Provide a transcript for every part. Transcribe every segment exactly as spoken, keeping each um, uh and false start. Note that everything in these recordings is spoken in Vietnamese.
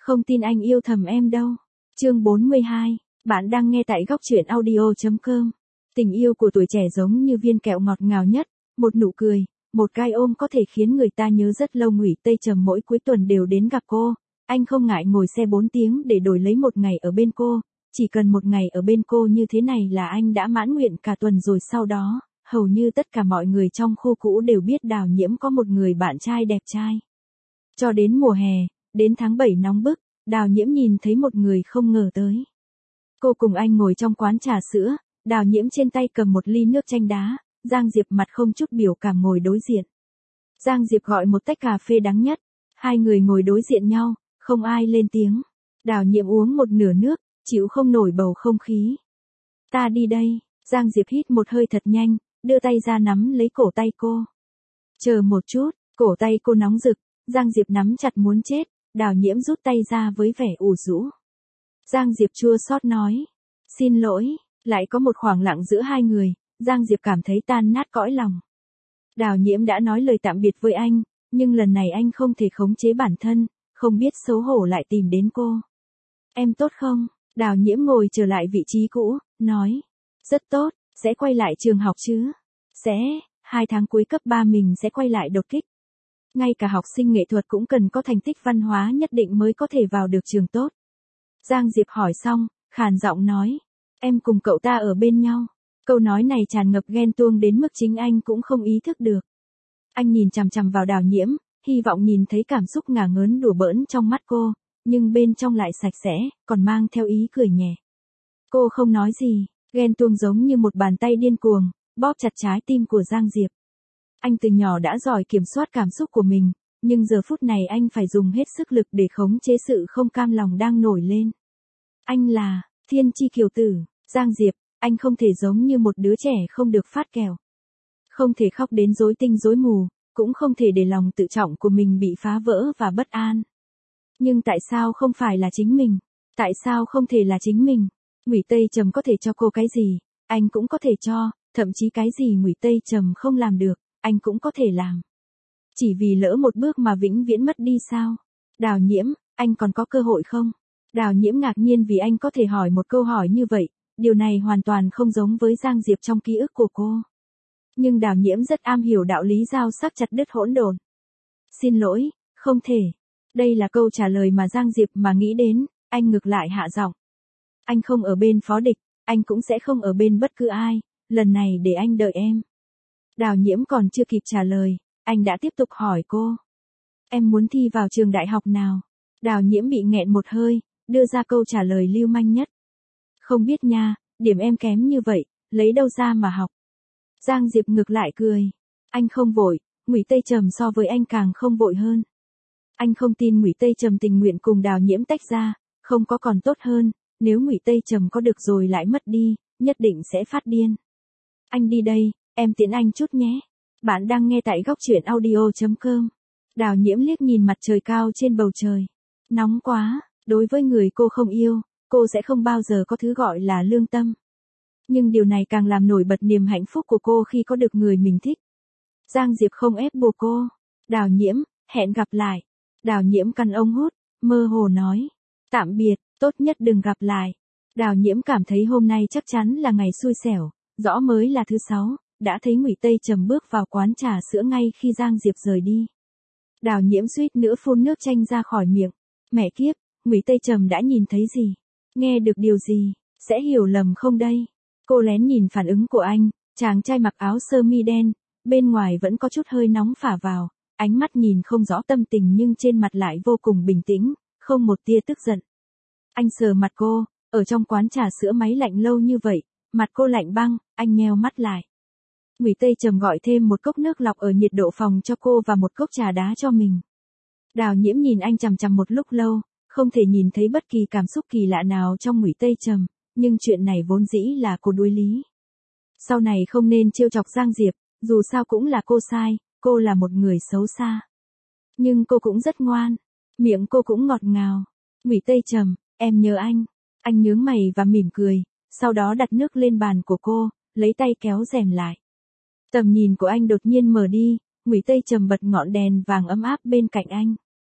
Không tin anh yêu thầm em đâu. Chương bốn mươi hai, bạn đang nghe tại góc truyện audio chấm com. Tình yêu của tuổi trẻ giống như viên kẹo ngọt ngào nhất, một nụ cười, một cái ôm có thể khiến người ta nhớ rất lâu. Ngụy Tây Trầm mỗi cuối tuần đều đến gặp cô, anh không ngại ngồi xe bốn tiếng để đổi lấy một ngày ở bên cô, chỉ cần một ngày ở bên cô như thế này là anh đã mãn nguyện cả tuần rồi. Sau đó, hầu như tất cả mọi người trong khu cũ đều biết Đào Nhiễm có một người bạn trai đẹp trai. Cho đến mùa hè, đến tháng bảy nóng bức, Đào Nhiễm nhìn thấy một người không ngờ tới. Cô cùng anh ngồi trong quán trà sữa, Đào Nhiễm trên tay cầm một ly nước chanh đá, Giang Diệp mặt không chút biểu cảm ngồi đối diện. Giang Diệp gọi một tách cà phê đắng nhất, hai người ngồi đối diện nhau, không ai lên tiếng. Đào Nhiễm uống một nửa nước, chịu không nổi bầu không khí. Ta đi đây, Giang Diệp hít một hơi thật nhanh, đưa tay ra nắm lấy cổ tay cô. Chờ một chút, cổ tay cô nóng rực, Giang Diệp nắm chặt muốn chết, Đào Nhiễm rút tay ra với vẻ ủ rũ. Giang Diệp chua xót nói, xin lỗi, lại có một khoảng lặng giữa hai người, Giang Diệp cảm thấy tan nát cõi lòng. Đào Nhiễm đã nói lời tạm biệt với anh, nhưng lần này anh không thể khống chế bản thân, không biết xấu hổ lại tìm đến cô. Em tốt không? Đào Nhiễm ngồi trở lại vị trí cũ, nói, rất tốt, sẽ quay lại trường học chứ? Sẽ, hai tháng cuối cấp ba mình sẽ quay lại đột kích. Ngay cả học sinh nghệ thuật cũng cần có thành tích văn hóa nhất định mới có thể vào được trường tốt. Giang Diệp hỏi xong, khàn giọng nói, em cùng cậu ta ở bên nhau. Câu nói này tràn ngập ghen tuông đến mức chính anh cũng không ý thức được. Anh nhìn chằm chằm vào Đào Nhiễm, hy vọng nhìn thấy cảm xúc ngả ngớn đùa bỡn trong mắt cô, nhưng bên trong lại sạch sẽ, còn mang theo ý cười nhẹ. Cô không nói gì, ghen tuông giống như một bàn tay điên cuồng, bóp chặt trái tim của Giang Diệp. Anh từ nhỏ đã giỏi kiểm soát cảm xúc của mình, nhưng giờ phút này anh phải dùng hết sức lực để khống chế sự không cam lòng đang nổi lên. Anh là thiên chi kiều tử, Giang Diệp, anh không thể giống như một đứa trẻ không được phát kèo. Không thể khóc đến rối tinh rối mù, cũng không thể để lòng tự trọng của mình bị phá vỡ và bất an. Nhưng tại sao không phải là chính mình? Tại sao không thể là chính mình? Ngụy Tây Trầm có thể cho cô cái gì, anh cũng có thể cho, thậm chí cái gì Ngụy Tây Trầm không làm được, anh cũng có thể làm. Chỉ vì lỡ một bước mà vĩnh viễn mất đi sao? Đào Nhiễm, anh còn có cơ hội không? Đào Nhiễm ngạc nhiên vì anh có thể hỏi một câu hỏi như vậy, điều này hoàn toàn không giống với Giang Diệp trong ký ức của cô. Nhưng Đào Nhiễm rất am hiểu đạo lý dao sắc chặt đứt hỗn độn. Xin lỗi, không thể. Đây là câu trả lời mà Giang Diệp mà nghĩ đến, anh ngược lại hạ giọng. Anh không ở bên phó địch, anh cũng sẽ không ở bên bất cứ ai, lần này để anh đợi em. Đào Nhiễm còn chưa kịp trả lời, anh đã tiếp tục hỏi cô. Em muốn thi vào trường đại học nào? Đào Nhiễm bị nghẹn một hơi, đưa ra câu trả lời lưu manh nhất. Không biết nha, điểm em kém như vậy, lấy đâu ra mà học. Giang Diệp ngược lại cười. Anh không vội, Ngụy Tây Trầm so với anh càng không vội hơn. Anh không tin Ngụy Tây Trầm tình nguyện cùng Đào Nhiễm tách ra, không có còn tốt hơn, nếu Ngụy Tây Trầm có được rồi lại mất đi, nhất định sẽ phát điên. Anh đi đây, em tiễn anh chút nhé. Bạn đang nghe tại góc truyện audio chấm com. Đào Nhiễm liếc nhìn mặt trời cao trên bầu trời. Nóng quá, đối với người cô không yêu, cô sẽ không bao giờ có thứ gọi là lương tâm. Nhưng điều này càng làm nổi bật niềm hạnh phúc của cô khi có được người mình thích. Giang Diệp không ép buộc cô. Đào Nhiễm, hẹn gặp lại. Đào Nhiễm căn ống hút, mơ hồ nói. Tạm biệt, tốt nhất đừng gặp lại. Đào Nhiễm cảm thấy hôm nay chắc chắn là ngày xui xẻo, rõ mới là thứ sáu, đã thấy Ngụy Tây Trầm bước vào quán trà sữa ngay khi Giang Diệp rời đi. Đào Nhiễm suýt nữa phun nước chanh ra khỏi miệng. Mẹ kiếp, Ngụy Tây Trầm đã nhìn thấy gì? Nghe được điều gì? Sẽ hiểu lầm không đây? Cô lén nhìn phản ứng của anh, chàng trai mặc áo sơ mi đen, bên ngoài vẫn có chút hơi nóng phả vào, ánh mắt nhìn không rõ tâm tình nhưng trên mặt lại vô cùng bình tĩnh, không một tia tức giận. Anh sờ mặt cô, ở trong quán trà sữa máy lạnh lâu như vậy, mặt cô lạnh băng, anh nheo mắt lại. Ngụy Tây Trầm gọi thêm một cốc nước lọc ở nhiệt độ phòng cho cô và một cốc trà đá cho mình. Đào Nhiễm nhìn anh chằm chằm một lúc lâu, không thể nhìn thấy bất kỳ cảm xúc kỳ lạ nào trong Ngụy Tây Trầm, nhưng chuyện này vốn dĩ là cô đuối lý. Sau này không nên trêu chọc Giang Diệp, dù sao cũng là cô sai, cô là một người xấu xa. Nhưng cô cũng rất ngoan, miệng cô cũng ngọt ngào. Ngụy Tây Trầm, em nhớ anh. Anh nhướng mày và mỉm cười, sau đó đặt nước lên bàn của cô, lấy tay kéo rèm lại. Tầm nhìn của anh đột nhiên mở đi, Ngụy Tây Trầm bật ngọn đèn vàng ấm áp bên cạnh anh.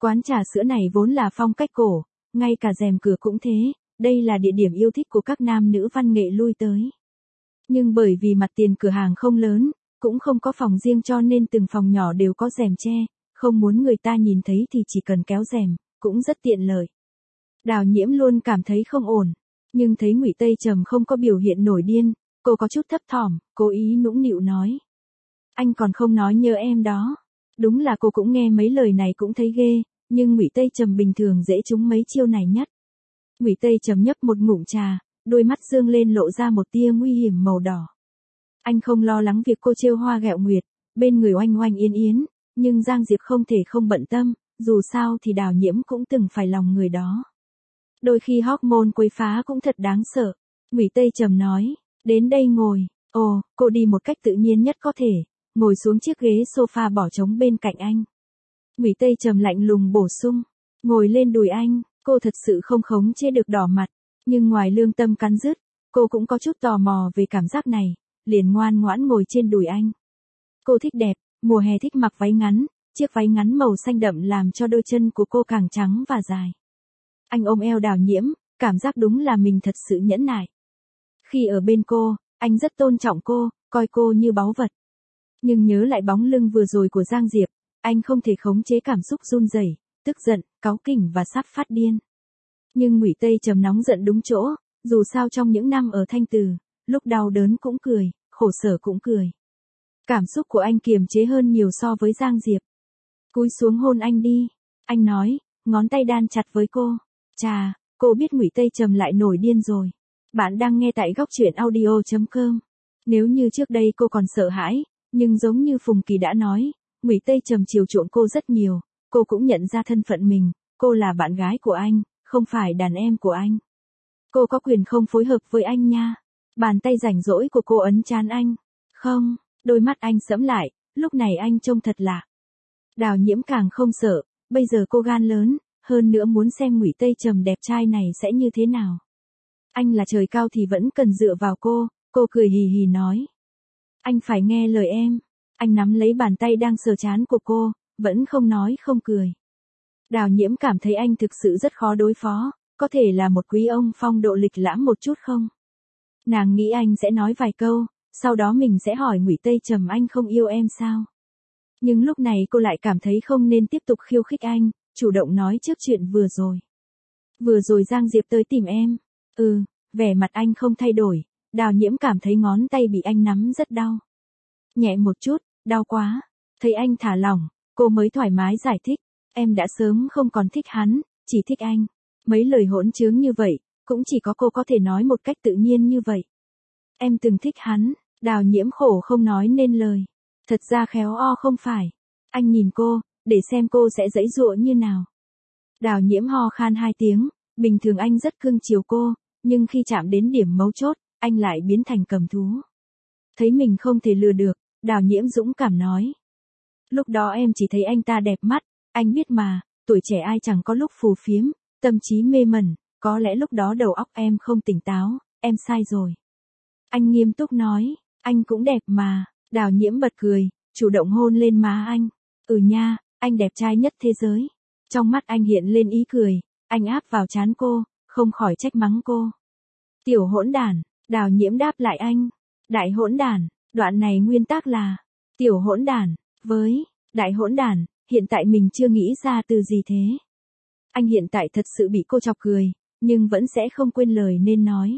Quán trà sữa này vốn là phong cách cổ, ngay cả rèm cửa cũng thế, đây là địa điểm yêu thích của các nam nữ văn nghệ lui tới. Nhưng bởi vì mặt tiền cửa hàng không lớn, cũng không có phòng riêng cho nên từng phòng nhỏ đều có rèm che, không muốn người ta nhìn thấy thì chỉ cần kéo rèm, cũng rất tiện lợi. Đào Nhiễm luôn cảm thấy không ổn, nhưng thấy Ngụy Tây Trầm không có biểu hiện nổi điên, cô có chút thấp thỏm, cố ý nũng nịu nói. Anh còn không nói nhớ em đó. Đúng là cô cũng nghe mấy lời này cũng thấy ghê, nhưng Ngụy Tây Trầm bình thường dễ trúng mấy chiêu này nhất. Ngụy Tây Trầm nhấp một ngụm trà, đôi mắt dương lên lộ ra một tia nguy hiểm màu đỏ. Anh không lo lắng việc cô trêu hoa ghẹo nguyệt, bên người oanh oanh yến yến, nhưng Giang Diệp không thể không bận tâm, dù sao thì Đào Nhiễm cũng từng phải lòng người đó. Đôi khi hormone quấy phá cũng thật đáng sợ. Ngụy Tây Trầm nói, đến đây ngồi. Ồ, cô đi một cách tự nhiên nhất có thể, ngồi xuống chiếc ghế sofa bỏ trống bên cạnh anh. Ngụy Tây Trầm lạnh lùng bổ sung, ngồi lên đùi anh. Cô thật sự không khống chế được đỏ mặt, nhưng ngoài lương tâm cắn rứt, cô cũng có chút tò mò về cảm giác này, liền ngoan ngoãn ngồi trên đùi anh. Cô thích đẹp, mùa hè thích mặc váy ngắn, chiếc váy ngắn màu xanh đậm làm cho đôi chân của cô càng trắng và dài. Anh ôm eo Đào Nhiễm, cảm giác đúng là mình thật sự nhẫn nại. Khi ở bên cô, anh rất tôn trọng cô, coi cô như báu vật. Nhưng nhớ lại bóng lưng vừa rồi của Giang Diệp, anh không thể khống chế cảm xúc run rẩy, tức giận, cáu kỉnh và sắp phát điên. Nhưng Ngụy Tây Trầm nóng giận đúng chỗ, dù sao trong những năm ở Thanh Từ, lúc đau đớn cũng cười, khổ sở cũng cười. Cảm xúc của anh kiềm chế hơn nhiều so với Giang Diệp. Cúi xuống hôn anh đi, anh nói, ngón tay đan chặt với cô. Chà, cô biết Ngụy Tây Trầm lại nổi điên rồi. Bạn đang nghe tại góc truyện audio chấm com. Nếu như trước đây cô còn sợ hãi, nhưng giống như Phùng Kỳ đã nói, Ngụy Tây Trầm chiều chuộng cô rất nhiều, cô cũng nhận ra thân phận mình, cô là bạn gái của anh, không phải đàn em của anh. Cô có quyền không phối hợp với anh nha. Bàn tay rảnh rỗi của cô ấn trán anh. Không, đôi mắt anh sẫm lại, lúc này anh trông thật lạ. Đào Nhiễm càng không sợ, bây giờ cô gan lớn, hơn nữa muốn xem Ngụy Tây Trầm đẹp trai này sẽ như thế nào. Anh là trời cao thì vẫn cần dựa vào cô, cô cười hì hì nói. Anh phải nghe lời em. Anh nắm lấy bàn tay đang sờ trán của cô, vẫn không nói không cười. Đào Nhiễm cảm thấy anh thực sự rất khó đối phó, có thể là một quý ông phong độ lịch lãm một chút không? Nàng nghĩ anh sẽ nói vài câu, sau đó mình sẽ hỏi Ngụy Tây Trầm anh không yêu em sao? Nhưng lúc này cô lại cảm thấy không nên tiếp tục khiêu khích anh, chủ động nói trước chuyện vừa rồi. Vừa rồi Giang Diệp tới tìm em. Ừ, vẻ mặt anh không thay đổi, Đào Nhiễm cảm thấy ngón tay bị anh nắm rất đau. Nhẹ một chút, đau quá. Thấy anh thả lỏng, cô mới thoải mái giải thích. Em đã sớm không còn thích hắn, chỉ thích anh. Mấy lời hỗn trướng như vậy, cũng chỉ có cô có thể nói một cách tự nhiên như vậy. Em từng thích hắn, Đào Nhiễm khổ không nói nên lời. Thật ra khéo o không phải. Anh nhìn cô, để xem cô sẽ giãy giụa như nào. Đào Nhiễm ho khan hai tiếng, bình thường anh rất cưng chiều cô, nhưng khi chạm đến điểm mấu chốt, anh lại biến thành cầm thú. Thấy mình không thể lừa được, Đào Nhiễm dũng cảm nói. Lúc đó em chỉ thấy anh ta đẹp mắt, anh biết mà, tuổi trẻ ai chẳng có lúc phù phiếm, tâm trí mê mẩn, có lẽ lúc đó đầu óc em không tỉnh táo, em sai rồi. Anh nghiêm túc nói, anh cũng đẹp mà. Đào Nhiễm bật cười, chủ động hôn lên má anh. Ừ nha, anh đẹp trai nhất thế giới. Trong mắt anh hiện lên ý cười, anh áp vào trán cô, không khỏi trách mắng cô. Tiểu hỗn đản, Đào Nhiễm đáp lại anh. Đại hỗn đản, đoạn này nguyên tắc là tiểu hỗn đản, với đại hỗn đản, hiện tại mình chưa nghĩ ra từ gì thế. Anh hiện tại thật sự bị cô chọc cười, nhưng vẫn sẽ không quên lời nên nói.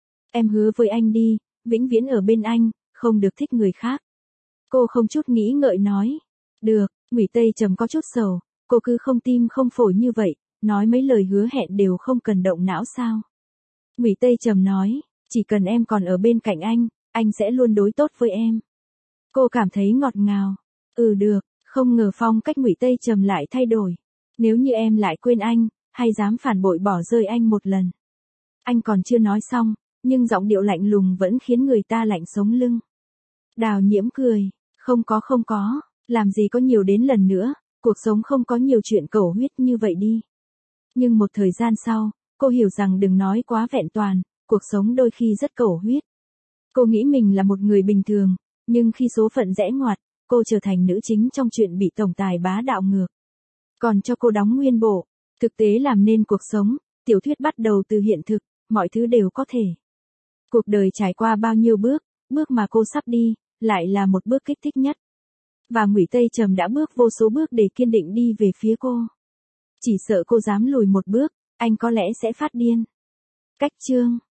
Em hứa với anh đi, vĩnh viễn ở bên anh, không được thích người khác. Cô không chút nghĩ ngợi nói. Được, Ngụy Tây Trầm có chút sầu, cô cứ không tim không phổi như vậy, nói mấy lời hứa hẹn đều không cần động não sao. Ngụy Tây Trầm nói, chỉ cần em còn ở bên cạnh anh, anh sẽ luôn đối tốt với em. Cô cảm thấy ngọt ngào. Ừ được, không ngờ phong cách Ngụy Tây Trầm lại thay đổi. Nếu như em lại quên anh, hay dám phản bội bỏ rơi anh một lần. Anh còn chưa nói xong, nhưng giọng điệu lạnh lùng vẫn khiến người ta lạnh sống lưng. Đào Nhiễm cười, không có không có, làm gì có nhiều đến lần nữa, cuộc sống không có nhiều chuyện cầu huyết như vậy đi. Nhưng một thời gian sau, cô hiểu rằng đừng nói quá vẹn toàn, cuộc sống đôi khi rất cầu huyết. Cô nghĩ mình là một người bình thường, nhưng khi số phận rẽ ngoặt, cô trở thành nữ chính trong chuyện bị tổng tài bá đạo ngược. còn cho cô đóng nguyên bộ. Thực tế làm nên cuộc sống, tiểu thuyết bắt đầu từ hiện thực, mọi thứ đều có thể. Cuộc đời trải qua bao nhiêu bước, bước mà cô sắp đi, lại là một bước kích thích nhất. Và Ngụy Tây Trầm đã bước vô số bước để kiên định đi về phía cô. Chỉ sợ cô dám lùi một bước, anh có lẽ sẽ phát điên. Cách chương